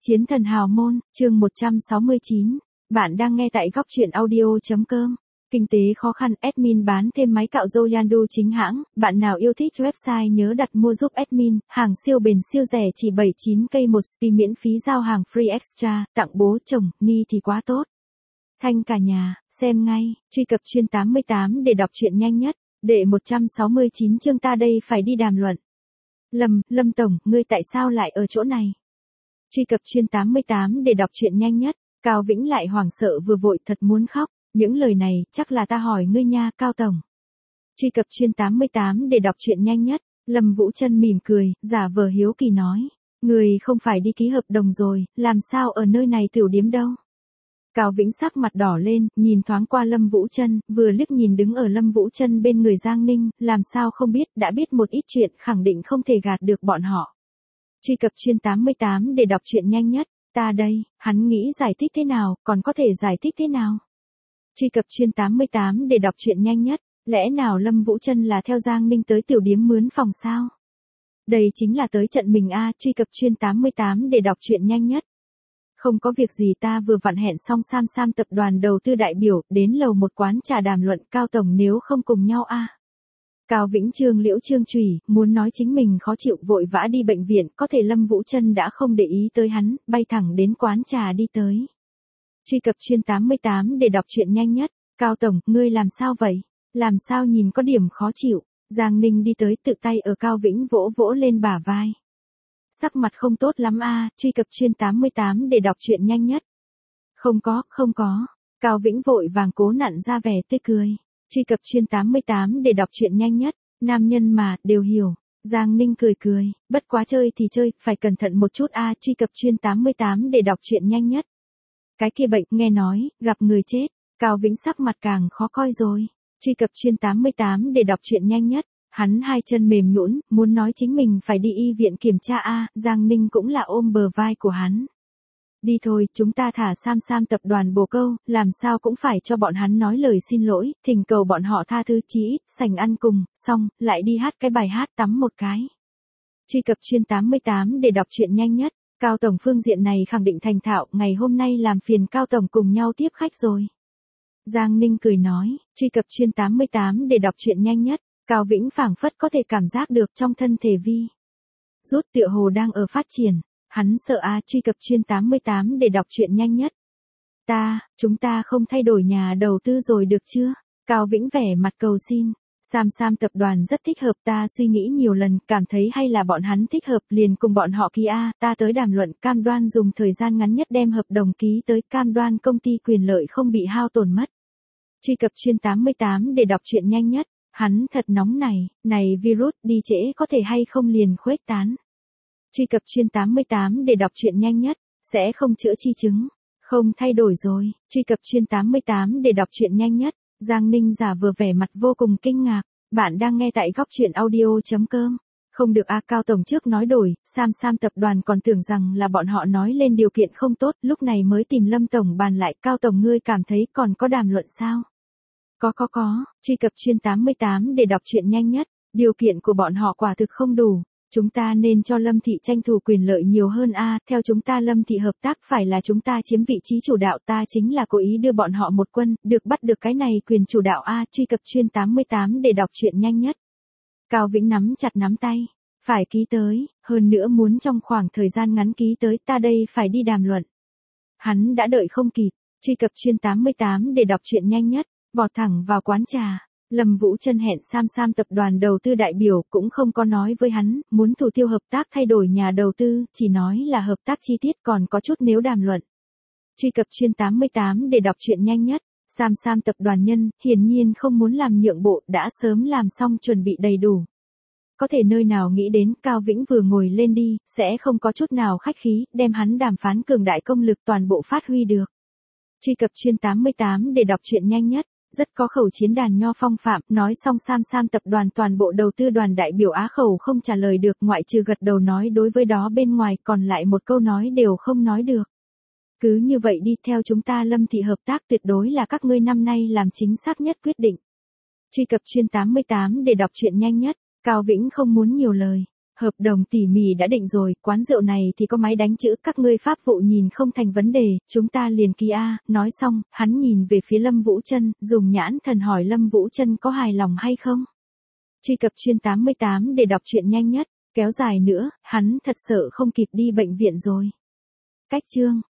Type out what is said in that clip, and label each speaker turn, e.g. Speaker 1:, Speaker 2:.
Speaker 1: Chiến thần hào môn, chương 169. Bạn đang nghe tại góc truyện audio.com. Kinh tế khó khăn, admin bán thêm máy cạo râu Yandu chính hãng. Bạn nào yêu thích website nhớ đặt mua giúp admin. Hàng siêu bền siêu rẻ chỉ 79k một spi miễn phí giao hàng free extra. Tặng bố chồng, ni thì quá tốt. Thanh cả nhà, xem ngay. Truy cập chuyên 88 để đọc truyện nhanh nhất. Đệ 169 chương ta đây phải đi đàm luận. Lâm Tổng, ngươi tại sao lại ở chỗ này? Truy cập chuyên 88 để đọc truyện nhanh nhất. Cao Vĩnh lại hoảng sợ vừa vội thật muốn khóc. Những lời này chắc là ta hỏi ngươi nha, Cao Tổng. Truy cập chuyên 88 để đọc truyện nhanh nhất. Lâm Vũ Trân mỉm cười, giả vờ hiếu kỳ nói. Ngươi không phải đi ký hợp đồng rồi, làm sao ở nơi này tiểu điếm đâu? Cao Vĩnh sắc mặt đỏ lên, nhìn thoáng qua Lâm Vũ Trân, vừa liếc nhìn đứng ở Lâm Vũ Trân bên người Giang Ninh, làm sao không biết, đã biết một ít chuyện, khẳng định không thể gạt được bọn họ. Truy cập chuyên 88 để đọc truyện nhanh nhất. Ta đây, hắn nghĩ giải thích thế nào, còn có thể giải thích thế nào? Truy cập chuyên 88 để đọc truyện nhanh nhất. Lẽ nào Lâm Vũ Trân là theo Giang Ninh tới tiểu điếm mướn phòng sao? Đây chính là tới trận mình a. Truy cập chuyên 88 để đọc truyện nhanh nhất. Không có việc gì, ta vừa vặn hẹn xong Sam tập đoàn đầu tư đại biểu, đến lầu một quán trà đàm luận. Cao Tổng nếu không cùng nhau a. Cao Vĩnh Trương liễu trương chùy, muốn nói chính mình khó chịu vội vã đi bệnh viện, có thể Lâm Vũ Trân đã không để ý tới hắn, bay thẳng đến quán trà đi tới. Truy cập chuyên 88 để đọc truyện nhanh nhất. Cao Tổng, ngươi làm sao vậy? Làm sao nhìn có điểm khó chịu? Giang Ninh đi tới tự tay ở Cao Vĩnh vỗ vỗ lên bả vai. Sắc mặt không tốt lắm a. Truy cập chuyên 88 để đọc truyện nhanh nhất. Không có. Cao Vĩnh vội vàng cố nặn ra vẻ tươi cười. Truy cập chuyên 88 để đọc truyện nhanh nhất. Nam nhân mà, đều hiểu. Giang Ninh cười, bất quá chơi thì chơi, phải cẩn thận một chút a. Truy cập chuyên 88 để đọc truyện nhanh nhất. Cái kia bệnh, nghe nói, gặp người chết. Cao Vĩnh sắc mặt càng khó coi rồi. Truy cập chuyên 88 để đọc truyện nhanh nhất. Hắn hai chân mềm nhũn, muốn nói chính mình phải đi y viện kiểm tra a. Giang Ninh cũng là ôm bờ vai của hắn. Đi thôi, chúng ta thả Sam tập đoàn bồ câu, làm sao cũng phải cho bọn hắn nói lời xin lỗi, thỉnh cầu bọn họ tha thứ chí ít, sành ăn cùng, xong, lại đi hát cái bài hát tắm một cái. Truy cập chuyên 88 để đọc truyện nhanh nhất. Cao Tổng phương diện này khẳng định thành thạo, ngày hôm nay làm phiền Cao Tổng cùng nhau tiếp khách rồi. Giang Ninh cười nói, truy cập chuyên 88 để đọc truyện nhanh nhất. Cao Vĩnh phảng phất có thể cảm giác được trong thân thể vi rút tựa hồ đang ở phát triển. Hắn sợ a. Truy cập chuyên 88 để đọc truyện nhanh nhất. Chúng ta không thay đổi nhà đầu tư rồi được chưa? Cao Vĩnh vẻ mặt cầu xin. Sam tập đoàn rất thích hợp, ta suy nghĩ nhiều lần, cảm thấy hay là bọn hắn thích hợp, liền cùng bọn họ ký a. Ta tới đàm luận, cam đoan dùng thời gian ngắn nhất đem hợp đồng ký tới, cam đoan công ty quyền lợi không bị hao tổn mất. Truy cập chuyên 88 để đọc truyện nhanh nhất. Hắn thật nóng này virus đi trễ có thể hay không liền khuếch tán. Truy cập chuyên 88 để đọc truyện nhanh nhất. Sẽ không chữa chi chứng. Không thay đổi rồi. Truy cập chuyên 88 để đọc truyện nhanh nhất. Giang Ninh giả vờ vẻ mặt vô cùng kinh ngạc. Bạn đang nghe tại góc truyện audio.com. Không được a. Cao Tổng trước nói đổi, Sam tập đoàn còn tưởng rằng là bọn họ nói lên điều kiện không tốt, lúc này mới tìm Lâm Tổng bàn lại. Cao Tổng ngươi cảm thấy còn có đàm luận sao? Có. Truy cập chuyên 88 để đọc truyện nhanh nhất. Điều kiện của bọn họ quả thực không đủ. Chúng ta nên cho Lâm Thị tranh thủ quyền lợi nhiều hơn a. Theo chúng ta Lâm Thị hợp tác phải là chúng ta chiếm vị trí chủ đạo, ta chính là cố ý đưa bọn họ một quân, được bắt được cái này quyền chủ đạo a. Truy cập chuyên 88 để đọc truyện nhanh nhất. Cao Vĩnh nắm chặt nắm tay. Phải ký tới, hơn nữa muốn trong khoảng thời gian ngắn ký tới, ta đây phải đi đàm luận. Hắn đã đợi không kịp. Truy cập chuyên 88 để đọc truyện nhanh nhất. Vọt thẳng vào quán trà. Lâm Vũ Trân hẹn Sam tập đoàn đầu tư đại biểu, cũng không có nói với hắn, muốn thủ tiêu hợp tác thay đổi nhà đầu tư, chỉ nói là hợp tác chi tiết còn có chút nếu đàm luận. Truy cập chuyên 88 để đọc truyện nhanh nhất. Sam tập đoàn nhân, hiển nhiên không muốn làm nhượng bộ, đã sớm làm xong chuẩn bị đầy đủ. Có thể nơi nào nghĩ đến, Cao Vĩnh vừa ngồi lên đi, sẽ không có chút nào khách khí, đem hắn đàm phán cường đại công lực toàn bộ phát huy được. Truy cập chuyên 88 để đọc truyện nhanh nhất. Rất có khẩu chiến đàn nho phong phạm, nói xong Sam tập đoàn toàn bộ đầu tư đoàn đại biểu á khẩu không trả lời được, ngoại trừ gật đầu nói đối với đó bên ngoài, còn lại một câu nói đều không nói được. Cứ như vậy đi, theo chúng ta Lâm Thị hợp tác tuyệt đối là các ngươi năm nay làm chính xác nhất quyết định. Truy cập chuyên 88 để đọc truyện nhanh nhất. Cao Vĩnh không muốn nhiều lời. Hợp đồng tỉ mỉ đã định rồi, quán rượu này thì có máy đánh chữ, các ngươi pháp vụ nhìn không thành vấn đề, chúng ta liền ký A, nói xong, hắn nhìn về phía Lâm Vũ Trân, dùng nhãn thần hỏi Lâm Vũ Trân có hài lòng hay không. Truy cập chuyên 88 để đọc truyện nhanh nhất, kéo dài nữa, hắn thật sợ không kịp đi bệnh viện rồi. Cách chương